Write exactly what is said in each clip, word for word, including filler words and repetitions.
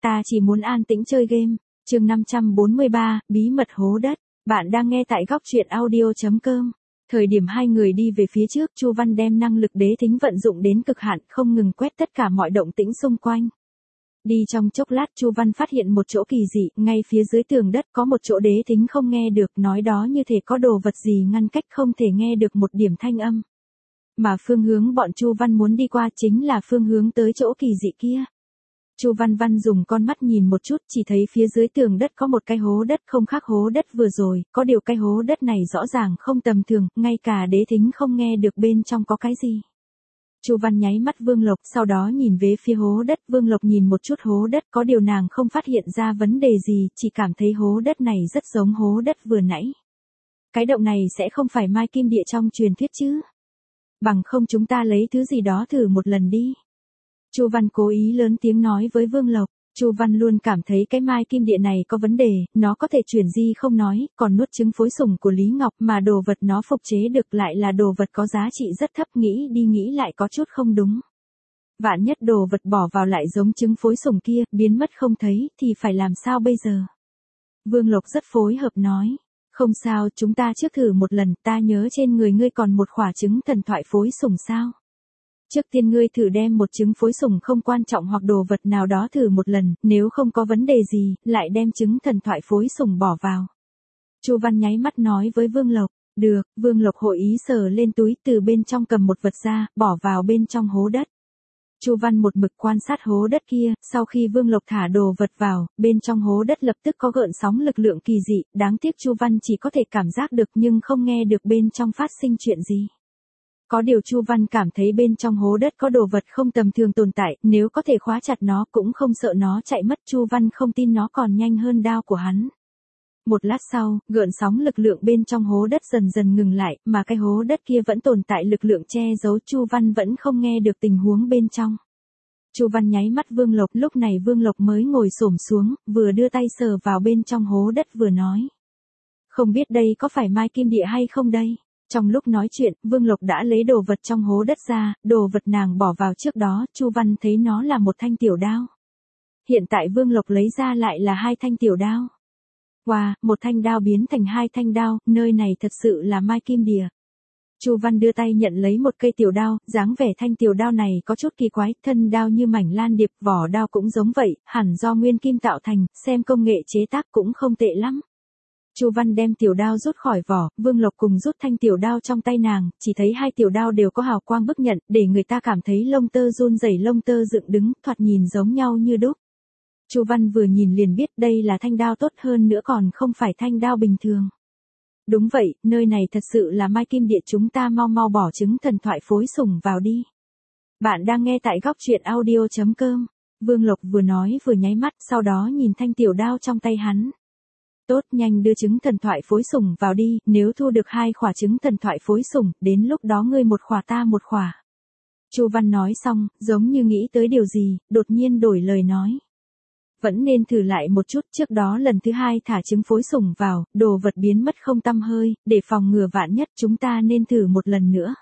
ta chỉ muốn an tĩnh chơi game. Chương năm trăm bốn mươi ba, bí mật hố đất. Bạn đang nghe tại góc truyện audio chấm com. Thời điểm hai người đi về phía trước, Chu Văn đem năng lực đế thính vận dụng đến cực hạn, không ngừng quét tất cả mọi động tĩnh xung quanh. Đi trong chốc lát, Chu Văn phát hiện một chỗ kỳ dị, ngay phía dưới tường đất có một chỗ đế thính không nghe được, nói đó như thể có đồ vật gì ngăn cách không thể nghe được một điểm thanh âm. Mà phương hướng bọn Chu Văn muốn đi qua chính là phương hướng tới chỗ kỳ dị kia. Chu Văn Văn dùng con mắt nhìn một chút, chỉ thấy phía dưới tường đất có một cái hố đất không khác hố đất vừa rồi, có điều cái hố đất này rõ ràng không tầm thường, ngay cả đế thính không nghe được bên trong có cái gì. Chu Văn nháy mắt Vương Lộc, sau đó nhìn về phía hố đất, Vương Lộc nhìn một chút hố đất, có điều nàng không phát hiện ra vấn đề gì, chỉ cảm thấy hố đất này rất giống hố đất vừa nãy. Cái động này sẽ không phải Mai Kim Địa trong truyền thuyết chứ? Bằng không chúng ta lấy thứ gì đó thử một lần đi. Chu Văn cố ý lớn tiếng nói với Vương Lộc. Chu Văn luôn cảm thấy cái Mai Kim Địa này có vấn đề, nó có thể chuyển di không nói, còn nuốt trứng phối sủng của Lý Ngọc mà đồ vật nó phục chế được lại là đồ vật có giá trị rất thấp, nghĩ đi nghĩ lại có chút không đúng. Vạn nhất đồ vật bỏ vào lại giống trứng phối sủng kia, biến mất không thấy, thì phải làm sao bây giờ? Vương Lộc rất phối hợp nói. Không sao, chúng ta trước thử một lần, ta nhớ trên người ngươi còn một quả trứng thần thoại phối sủng sao? Trước tiên ngươi thử đem một trứng phối sủng không quan trọng hoặc đồ vật nào đó thử một lần, nếu không có vấn đề gì, lại đem trứng thần thoại phối sủng bỏ vào. Chu Văn nháy mắt nói với Vương Lộc, được, Vương Lộc hội ý sờ lên túi từ bên trong cầm một vật ra, bỏ vào bên trong hố đất. Chu Văn một mực quan sát hố đất kia, sau khi Vương Lộc thả đồ vật vào, bên trong hố đất lập tức có gợn sóng lực lượng kỳ dị, đáng tiếc Chu Văn chỉ có thể cảm giác được nhưng không nghe được bên trong phát sinh chuyện gì. Có điều Chu Văn cảm thấy bên trong hố đất có đồ vật không tầm thường tồn tại, nếu có thể khóa chặt nó cũng không sợ nó chạy mất, Chu Văn không tin nó còn nhanh hơn đao của hắn. Một lát sau, gợn sóng lực lượng bên trong hố đất dần dần ngừng lại, mà cái hố đất kia vẫn tồn tại lực lượng che giấu, Chu Văn vẫn không nghe được tình huống bên trong. Chu Văn nháy mắt Vương Lộc, lúc này Vương Lộc mới ngồi xổm xuống, vừa đưa tay sờ vào bên trong hố đất vừa nói. Không biết đây có phải Mai Kim Địa hay không đây? Trong lúc nói chuyện, Vương Lộc đã lấy đồ vật trong hố đất ra, đồ vật nàng bỏ vào trước đó, Chu Văn thấy nó là một thanh tiểu đao. Hiện tại Vương Lộc lấy ra lại là hai thanh tiểu đao. Wow, một thanh đao biến thành hai thanh đao, nơi này thật sự là Mai Kim Địa. Chu Văn đưa tay nhận lấy một cây tiểu đao, dáng vẻ thanh tiểu đao này có chút kỳ quái, thân đao như mảnh lan điệp, vỏ đao cũng giống vậy, hẳn do nguyên kim tạo thành, xem công nghệ chế tác cũng không tệ lắm. Chu Văn đem tiểu đao rút khỏi vỏ, Vương Lộc cùng rút thanh tiểu đao trong tay nàng, chỉ thấy hai tiểu đao đều có hào quang bức nhận, để người ta cảm thấy lông tơ run rẩy, lông tơ dựng đứng, thoạt nhìn giống nhau như đúc. Chu Văn vừa nhìn liền biết đây là thanh đao tốt, hơn nữa còn không phải thanh đao bình thường. Đúng vậy, nơi này thật sự là Mai Kim Địa, chúng ta mau mau bỏ trứng thần thoại phối sủng vào đi. Bạn đang nghe tại góc truyện audio chấm com. Vương Lộc vừa nói vừa nháy mắt, sau đó nhìn thanh tiểu đao trong tay hắn. Tốt, nhanh đưa trứng thần thoại phối sủng vào đi, nếu thu được hai quả trứng thần thoại phối sủng, đến lúc đó ngươi một quả ta một quả. Chu Văn nói xong, giống như nghĩ tới điều gì, đột nhiên đổi lời nói. Vẫn nên thử lại một chút, trước đó lần thứ hai thả trứng phối sủng vào, đồ vật biến mất không tăm hơi, để phòng ngừa vạn nhất chúng ta nên thử một lần nữa.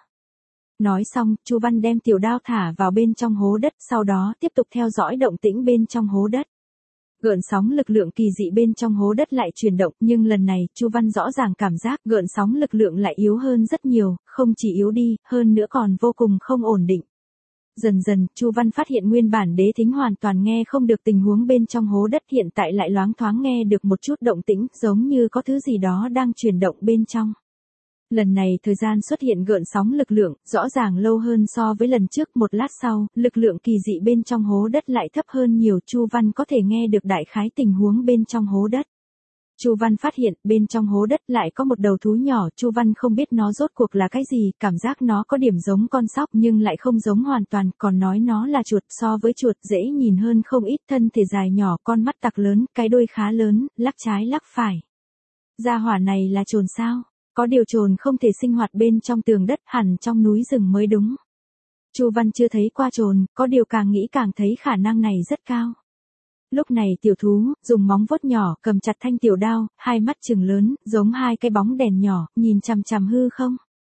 Nói xong, Chu Văn đem tiểu đao thả vào bên trong hố đất, sau đó tiếp tục theo dõi động tĩnh bên trong hố đất. Gợn sóng lực lượng kỳ dị bên trong hố đất lại chuyển động, nhưng lần này, Chu Văn rõ ràng cảm giác gợn sóng lực lượng lại yếu hơn rất nhiều, không chỉ yếu đi, hơn nữa còn vô cùng không ổn định. Dần dần, Chu Văn phát hiện nguyên bản đế thính hoàn toàn nghe không được tình huống bên trong hố đất, hiện tại lại loáng thoáng nghe được một chút động tĩnh, giống như có thứ gì đó đang chuyển động bên trong. Lần này thời gian xuất hiện gợn sóng lực lượng, rõ ràng lâu hơn so với lần trước, một lát sau, lực lượng kỳ dị bên trong hố đất lại thấp hơn nhiều, Chu Văn có thể nghe được đại khái tình huống bên trong hố đất. Chu Văn phát hiện, bên trong hố đất lại có một đầu thú nhỏ, Chu Văn không biết nó rốt cuộc là cái gì, cảm giác nó có điểm giống con sóc nhưng lại không giống hoàn toàn, còn nói nó là chuột, so với chuột dễ nhìn hơn không ít, thân thể dài nhỏ, con mắt tặc lớn, cái đuôi khá lớn, lắc trái lắc phải. Gia hỏa này là chồn sao? Có điều chồn không thể sinh hoạt bên trong tường đất, hẳn trong núi rừng mới đúng. Chu Văn chưa thấy qua chồn, có điều càng nghĩ càng thấy khả năng này rất cao. Lúc này tiểu thú, dùng móng vuốt nhỏ, cầm chặt thanh tiểu đao, hai mắt trừng lớn, giống hai cái bóng đèn nhỏ, nhìn chằm chằm hư không.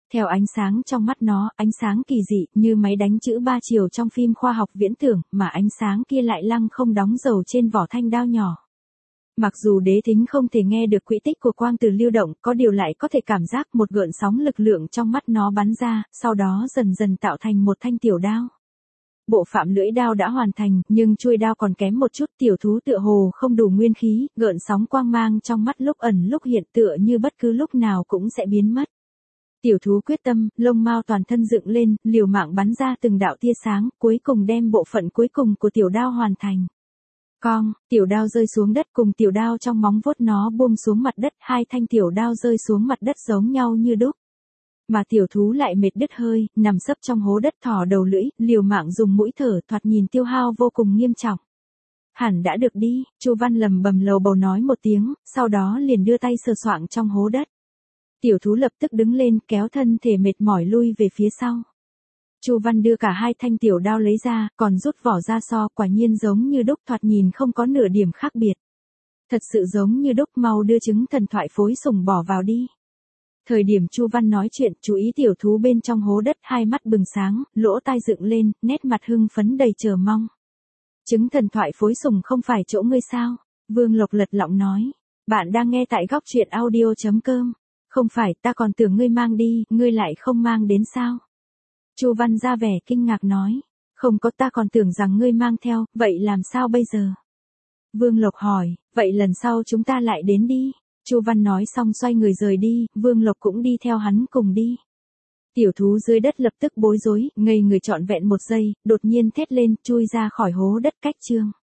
Theo ánh sáng trong mắt nó, ánh sáng kỳ dị, như máy đánh chữ ba chiều trong phim khoa học viễn tưởng, mà ánh sáng kia lại lăng không đóng dầu trên vỏ thanh đao nhỏ. Mặc dù đế thính không thể nghe được quỹ tích của quang từ lưu động, có điều lại có thể cảm giác một gợn sóng lực lượng trong mắt nó bắn ra, sau đó dần dần tạo thành một thanh tiểu đao. Bộ phạm lưỡi đao đã hoàn thành, nhưng chuôi đao còn kém một chút, tiểu thú tựa hồ không đủ nguyên khí, gợn sóng quang mang trong mắt lúc ẩn lúc hiện tựa như bất cứ lúc nào cũng sẽ biến mất. Tiểu thú quyết tâm, lông mao toàn thân dựng lên, liều mạng bắn ra từng đạo tia sáng, cuối cùng đem bộ phận cuối cùng của tiểu đao hoàn thành. Cong, tiểu đao rơi xuống đất cùng tiểu đao trong móng vuốt nó buông xuống mặt đất, hai thanh tiểu đao rơi xuống mặt đất giống nhau như đúc. Mà tiểu thú lại mệt đứt hơi, nằm sấp trong hố đất thò đầu lưỡi, liều mạng dùng mũi thở, thoạt nhìn tiêu hao vô cùng nghiêm trọng. Hẳn đã được đi, Chu Văn lầm bầm lầu bầu nói một tiếng, sau đó liền đưa tay sờ soạng trong hố đất. Tiểu thú lập tức đứng lên, kéo thân thể mệt mỏi lui về phía sau. Chu Văn đưa cả hai thanh tiểu đao lấy ra, còn rút vỏ ra so, quả nhiên giống như đúc, thoạt nhìn không có nửa điểm khác biệt. Thật sự giống như đúc, mau đưa trứng thần thoại phối sủng bỏ vào đi. Thời điểm Chu Văn nói chuyện, chú ý tiểu thú bên trong hố đất, hai mắt bừng sáng, lỗ tai dựng lên, nét mặt hưng phấn đầy chờ mong. Trứng thần thoại phối sủng không phải chỗ ngươi sao? Vương Lộc lật lọng nói. Bạn đang nghe tại góc truyện audio chấm com. Không phải, ta còn tưởng ngươi mang đi, ngươi lại không mang đến sao? Chu Văn ra vẻ kinh ngạc nói. Không có, ta còn tưởng rằng ngươi mang theo, vậy làm sao bây giờ? Vương Lộc hỏi, vậy lần sau chúng ta lại đến đi. Chu Văn nói xong xoay người rời đi, Vương Lộc cũng đi theo hắn cùng đi. Tiểu thú dưới đất lập tức bối rối, ngây người trọn vẹn một giây, đột nhiên thét lên, chui ra khỏi hố đất cách chương.